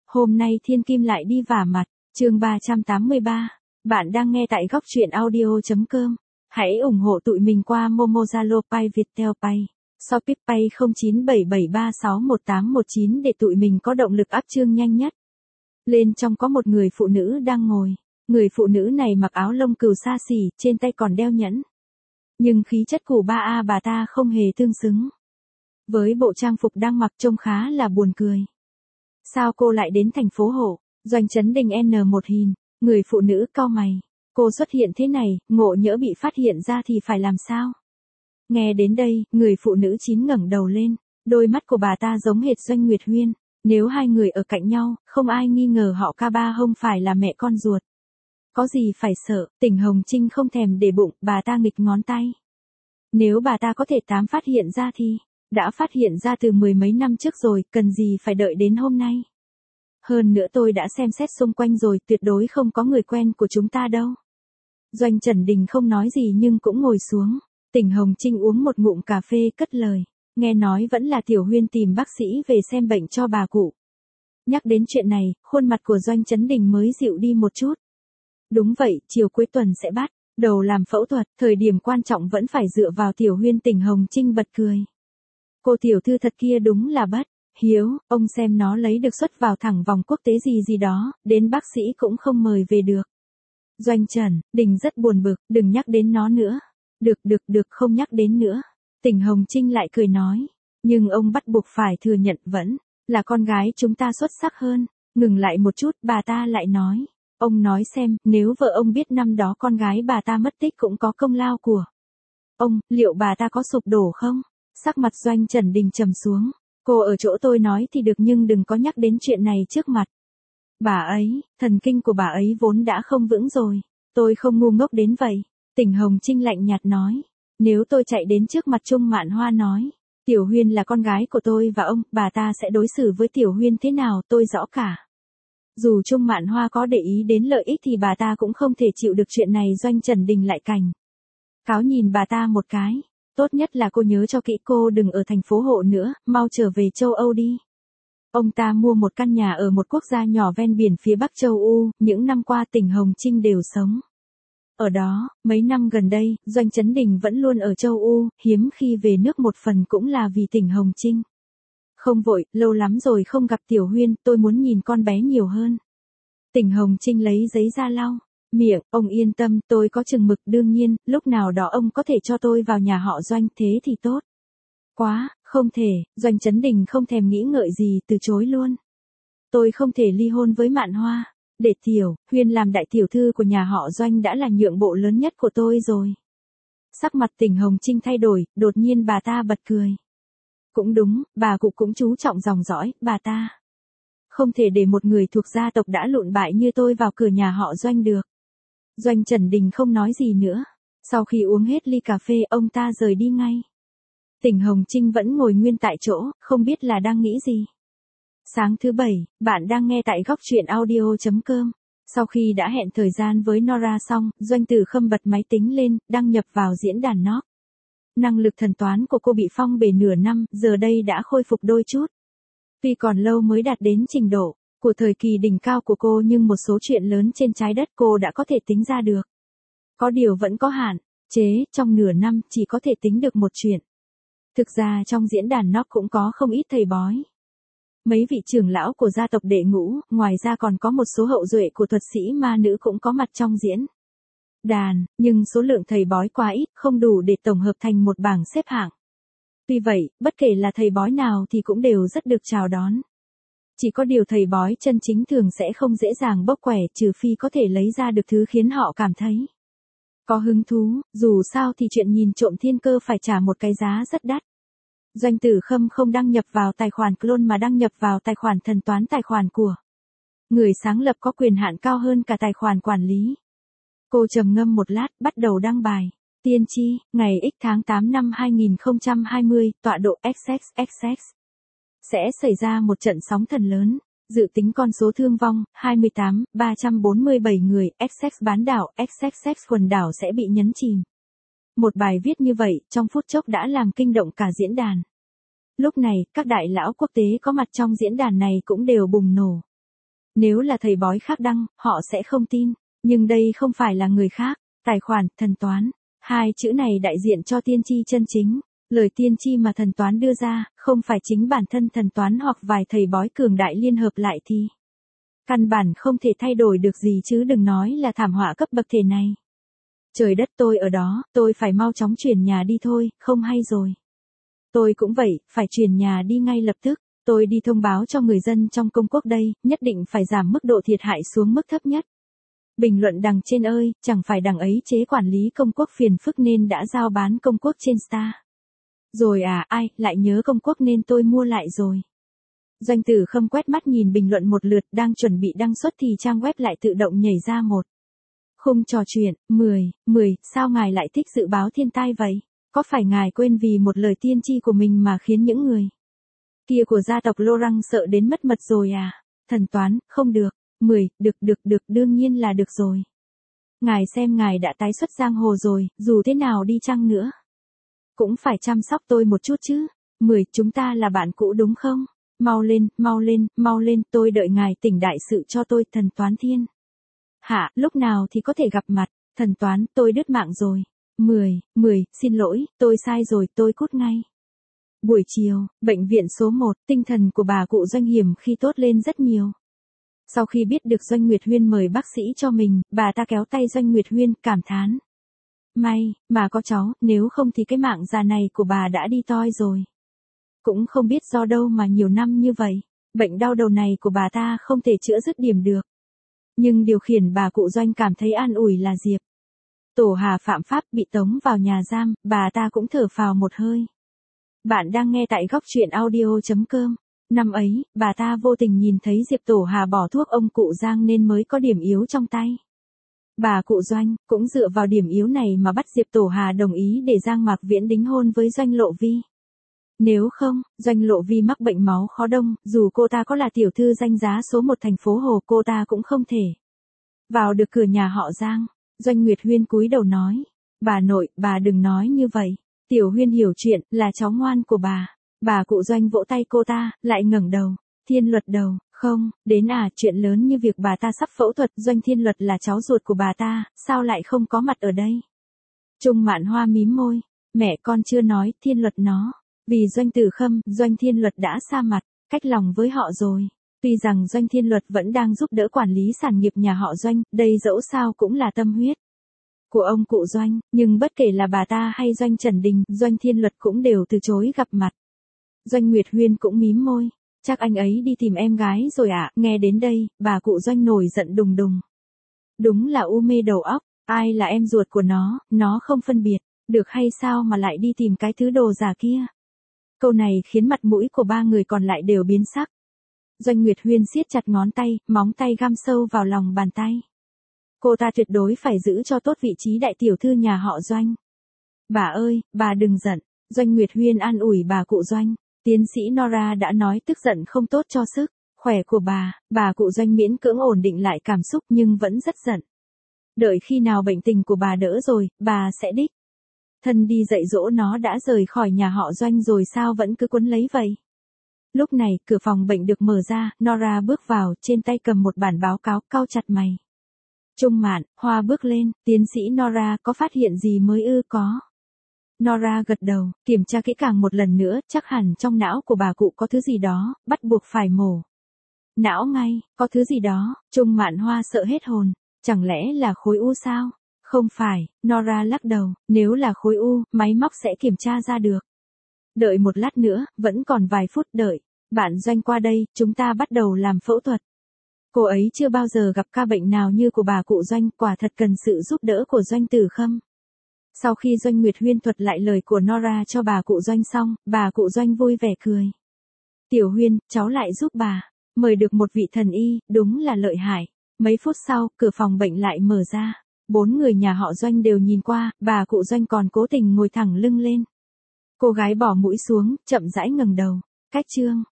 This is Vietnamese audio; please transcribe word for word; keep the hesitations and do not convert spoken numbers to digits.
Hôm nay thiên kim lại đi vả mặt, chương ba trăm tám mươi ba. Bạn đang nghe tại góc truyện audio.com. Hãy ủng hộ tụi mình qua Momo, Zalo, Pay, Viettel Pay, Shopee Pay không chín bảy bảy ba sáu một tám một chín để tụi mình có động lực up chương nhanh nhất. Lên trong có một người phụ nữ đang ngồi. Người phụ nữ này mặc áo lông cừu xa xỉ, trên tay còn đeo nhẫn. Nhưng khí chất của ba A bà ta không hề tương xứng. Với bộ trang phục đang mặc trông khá là buồn cười. Sao cô lại đến thành phố Hộ? Doanh Chấn Đình N một hình, người phụ nữ cau mày. Cô xuất hiện thế này, ngộ nhỡ bị phát hiện ra thì phải làm sao? Nghe đến đây, người phụ nữ chín ngẩng đầu lên, đôi mắt của bà ta giống hệt Doanh Nguyệt Huyên. Nếu hai người ở cạnh nhau, không ai nghi ngờ họ ca ba không phải là mẹ con ruột. Có gì phải sợ, Tỉnh Hồng Trinh không thèm để bụng, bà ta nghịch ngón tay. Nếu bà ta có thể tám phát hiện ra thì, đã phát hiện ra từ mười mấy năm trước rồi, cần gì phải đợi đến hôm nay. Hơn nữa tôi đã xem xét xung quanh rồi, tuyệt đối không có người quen của chúng ta đâu. Doanh Trần Đình không nói gì nhưng cũng ngồi xuống. Tỉnh Hồng Trinh uống một ngụm cà phê cất lời. Nghe nói vẫn là Tiểu Huyên tìm bác sĩ về xem bệnh cho bà cụ. Nhắc đến chuyện này, khuôn mặt của Doanh Trấn Đình mới dịu đi một chút. Đúng vậy, chiều cuối tuần sẽ bắt đầu làm phẫu thuật, thời điểm quan trọng vẫn phải dựa vào Tiểu Huyên. Tỉnh Hồng Trinh bật cười. Cô tiểu thư thật kia đúng là bất hiếu, ông xem nó lấy được suất vào thẳng vòng quốc tế gì gì đó, đến bác sĩ cũng không mời về được. Doanh Trần Đình rất buồn bực, đừng nhắc đến nó nữa. Được được được, không nhắc đến nữa. Tỉnh Hồng Trinh lại cười nói. Nhưng ông bắt buộc phải thừa nhận vẫn là con gái chúng ta xuất sắc hơn. Ngừng lại một chút, bà ta lại nói. Ông nói xem, nếu vợ ông biết năm đó con gái bà ta mất tích cũng có công lao của ông, liệu bà ta có sụp đổ không? Sắc mặt Doanh Trần Đình trầm xuống. Cô ở chỗ tôi nói thì được nhưng đừng có nhắc đến chuyện này trước mặt. Bà ấy, thần kinh của bà ấy vốn đã không vững rồi. Tôi không ngu ngốc đến vậy. Tỉnh Hồng Trinh lạnh nhạt nói. Nếu tôi chạy đến trước mặt Trung Mạn Hoa nói. Tiểu Huyên là con gái của tôi và ông, bà ta sẽ đối xử với Tiểu Huyên thế nào tôi rõ cả. Dù Trung Mạn Hoa có để ý đến lợi ích thì bà ta cũng không thể chịu được chuyện này. Doanh Trần Đình lại cành cáo nhìn bà ta một cái. Tốt nhất là cô nhớ cho kỹ, cô đừng ở thành phố Hộ nữa, mau trở về châu Âu đi. Ông ta mua một căn nhà ở một quốc gia nhỏ ven biển phía Bắc châu Âu, những năm qua Tỉnh Hồng Trinh đều sống ở đó. Mấy năm gần đây, Doanh Trấn Đình vẫn luôn ở châu Âu, hiếm khi về nước, một phần cũng là vì Tỉnh Hồng Trinh. Không vội, lâu lắm rồi không gặp Tiểu Huyên, tôi muốn nhìn con bé nhiều hơn. Tỉnh Hồng Trinh lấy giấy ra lau miệng. Ông yên tâm, tôi có chừng mực, đương nhiên, lúc nào đó ông có thể cho tôi vào nhà họ Doanh, thế thì tốt. Quá, không thể. Doanh Trấn Đình không thèm nghĩ ngợi gì, từ chối luôn. Tôi không thể ly hôn với Mạn Hoa. Để Tiểu Huyên làm đại tiểu thư của nhà họ Doanh đã là nhượng bộ lớn nhất của tôi rồi. Sắc mặt Tỉnh Hồng Trinh thay đổi, đột nhiên bà ta bật cười. Cũng đúng, bà cụ cũng chú trọng dòng dõi, bà ta không thể để một người thuộc gia tộc đã lụn bại như tôi vào cửa nhà họ Doanh được. Doanh Trần Đình không nói gì nữa. Sau khi uống hết ly cà phê, ông ta rời đi ngay. Tỉnh Hồng Trinh vẫn ngồi nguyên tại chỗ, không biết là đang nghĩ gì. Sáng thứ bảy, bạn đang nghe tại góc truyện audio.com. Sau khi đã hẹn thời gian với Nora xong, Doanh Tử Khâm bật máy tính lên, đăng nhập vào diễn đàn Nook. Năng lực thần toán của cô bị phong bề nửa năm, giờ đây đã khôi phục đôi chút. Tuy còn lâu mới đạt đến trình độ của thời kỳ đỉnh cao của cô nhưng một số chuyện lớn trên trái đất cô đã có thể tính ra được. Có điều vẫn có hạn chế, trong nửa năm chỉ có thể tính được một chuyện. Thực ra trong diễn đàn Nook cũng có không ít thầy bói. Mấy vị trưởng lão của gia tộc Đệ Ngũ, ngoài ra còn có một số hậu duệ của thuật sĩ ma nữ cũng có mặt trong diễn đàn, nhưng số lượng thầy bói quá ít, không đủ để tổng hợp thành một bảng xếp hạng. Tuy vậy, bất kể là thầy bói nào thì cũng đều rất được chào đón. Chỉ có điều thầy bói chân chính thường sẽ không dễ dàng bốc quẻ, trừ phi có thể lấy ra được thứ khiến họ cảm thấy có hứng thú, dù sao thì chuyện nhìn trộm thiên cơ phải trả một cái giá rất đắt. Doanh Tử Khâm không đăng nhập vào tài khoản clone mà đăng nhập vào tài khoản thần toán, tài khoản của người sáng lập có quyền hạn cao hơn cả tài khoản quản lý. Cô trầm ngâm một lát, bắt đầu đăng bài. Tiên tri, ngày X tháng tám năm hai nghìn không trăm hai mươi, tọa độ ích ích ích ích. Sẽ xảy ra một trận sóng thần lớn. Dự tính con số thương vong, hai mươi tám nghìn ba trăm bốn mươi bảy người, ích ích bán đảo, ích ích ích quần đảo sẽ bị nhấn chìm. Một bài viết như vậy, trong phút chốc đã làm kinh động cả diễn đàn. Lúc này, các đại lão quốc tế có mặt trong diễn đàn này cũng đều bùng nổ. Nếu là thầy bói khác đăng, họ sẽ không tin. Nhưng đây không phải là người khác. Tài khoản, thần toán. Hai chữ này đại diện cho tiên tri chân chính. Lời tiên tri mà thần toán đưa ra, không phải chính bản thân thần toán hoặc vài thầy bói cường đại liên hợp lại thì căn bản không thể thay đổi được gì chứ đừng nói là thảm họa cấp bậc thể này. Trời đất, tôi ở đó, tôi phải mau chóng chuyển nhà đi thôi, không hay rồi. Tôi cũng vậy, phải chuyển nhà đi ngay lập tức. Tôi đi thông báo cho người dân trong công quốc đây, nhất định phải giảm mức độ thiệt hại xuống mức thấp nhất. Bình luận đằng trên ơi, chẳng phải đằng ấy chế quản lý công quốc phiền phức nên đã giao bán công quốc trên Star. Rồi à, ai, lại nhớ công quốc nên tôi mua lại rồi. Doanh Tử Khâm quét mắt nhìn bình luận một lượt, đang chuẩn bị đăng xuất thì trang web lại tự động nhảy ra một khung trò chuyện. mười, mười, sao ngài lại thích dự báo thiên tai vậy? Có phải ngài quên vì một lời tiên tri của mình mà khiến những người kia của gia tộc Lorang sợ đến mất mật rồi à? Thần toán, không được. mười, được được được, đương nhiên là được rồi. Ngài xem ngài đã tái xuất giang hồ rồi, dù thế nào đi chăng nữa cũng phải chăm sóc tôi một chút chứ. mười, chúng ta là bạn cũ đúng không? Mau lên, mau lên, mau lên, tôi đợi ngài tỉnh đại sự cho tôi, thần toán thiên. Hạ, lúc nào thì có thể gặp mặt, thần toán, tôi đứt mạng rồi. mười, mười, xin lỗi, tôi sai rồi, tôi cút ngay. Buổi chiều, bệnh viện số một, tinh thần của bà cụ Doanh hiểm khi tốt lên rất nhiều. Sau khi biết được Doanh Nguyệt Huyên mời bác sĩ cho mình, bà ta kéo tay Doanh Nguyệt Huyên, cảm thán. May, mà có cháu, nếu không thì cái mạng già này của bà đã đi toi rồi. Cũng không biết do đâu mà nhiều năm như vậy, bệnh đau đầu này của bà ta không thể chữa dứt điểm được. Nhưng điều khiển bà cụ Doanh cảm thấy an ủi là Diệp Tổ Hà phạm pháp bị tống vào nhà giam, bà ta cũng thở phào một hơi. Bạn đang nghe tại góc truyện audio chấm com. Năm ấy, bà ta vô tình nhìn thấy Diệp Tổ Hà bỏ thuốc ông cụ Giang nên mới có điểm yếu trong tay. Bà cụ Doanh cũng dựa vào điểm yếu này mà bắt Diệp Tổ Hà đồng ý để Giang Mạc Viễn đính hôn với Doanh Lộ Vi. Nếu không, Doanh Lộ Vi mắc bệnh máu khó đông, dù cô ta có là tiểu thư danh giá số một thành phố Hồ, cô ta cũng không thể vào được cửa nhà họ Giang. Doanh Nguyệt Huyên cúi đầu nói, bà nội, bà đừng nói như vậy. Tiểu Huyên hiểu chuyện, là cháu ngoan của bà. Bà cụ Doanh vỗ tay cô ta, lại ngẩng đầu. Thiên Luật đầu, không, đến à, chuyện lớn như việc bà ta sắp phẫu thuật, Doanh Thiên Luật là cháu ruột của bà ta, sao lại không có mặt ở đây? Trung Mạn Hoa mím môi, mẹ con chưa nói, Thiên Luật nó. Vì Doanh Tử Khâm, Doanh Thiên Luật đã xa mặt, cách lòng với họ rồi. Tuy rằng Doanh Thiên Luật vẫn đang giúp đỡ quản lý sản nghiệp nhà họ Doanh, đây dẫu sao cũng là tâm huyết của ông cụ Doanh, nhưng bất kể là bà ta hay Doanh Trần Đình, Doanh Thiên Luật cũng đều từ chối gặp mặt. Doanh Nguyệt Huyên cũng mím môi, chắc anh ấy đi tìm em gái rồi ạ. À? Nghe đến đây, bà cụ Doanh nổi giận đùng đùng. Đúng là u mê đầu óc, ai là em ruột của nó, nó không phân biệt, được hay sao mà lại đi tìm cái thứ đồ giả kia. Câu này khiến mặt mũi của ba người còn lại đều biến sắc. Doanh Nguyệt Huyên siết chặt ngón tay, móng tay găm sâu vào lòng bàn tay. Cô ta tuyệt đối phải giữ cho tốt vị trí đại tiểu thư nhà họ Doanh. Bà ơi, bà đừng giận. Doanh Nguyệt Huyên an ủi bà cụ Doanh. Tiến sĩ Nora đã nói tức giận không tốt cho sức khỏe của bà. Bà cụ Doanh miễn cưỡng ổn định lại cảm xúc nhưng vẫn rất giận. Đợi khi nào bệnh tình của bà đỡ rồi, bà sẽ đích thân đi dạy dỗ nó. Đã rời khỏi nhà họ Doanh rồi sao vẫn cứ quấn lấy vậy? Lúc này, cửa phòng bệnh được mở ra, Nora bước vào, trên tay cầm một bản báo cáo, cau chặt mày. Trung Mạn Hoa bước lên, tiến sĩ Nora có phát hiện gì mới ư? Có. Nora gật đầu, kiểm tra kỹ càng một lần nữa, chắc hẳn trong não của bà cụ có thứ gì đó, bắt buộc phải mổ não ngay. Có thứ gì đó? Trung Mạn Hoa sợ hết hồn. Chẳng lẽ là khối u sao? Không phải, Nora lắc đầu, nếu là khối u, máy móc sẽ kiểm tra ra được. Đợi một lát nữa, vẫn còn vài phút đợi. Bạn Doanh qua đây, chúng ta bắt đầu làm phẫu thuật. Cô ấy chưa bao giờ gặp ca bệnh nào như của bà cụ Doanh, quả thật cần sự giúp đỡ của Doanh Tử Khâm. Sau khi Doanh Nguyệt Huyên thuật lại lời của Nora cho bà cụ Doanh xong, bà cụ Doanh vui vẻ cười. Tiểu Huyên, cháu lại giúp bà. Mời được một vị thần y, đúng là lợi hại. Mấy phút sau, cửa phòng bệnh lại mở ra. Bốn người nhà họ Doanh đều nhìn qua, bà cụ Doanh còn cố tình ngồi thẳng lưng lên. Cô gái bỏ mũi xuống, chậm rãi ngẩng đầu. Cách chương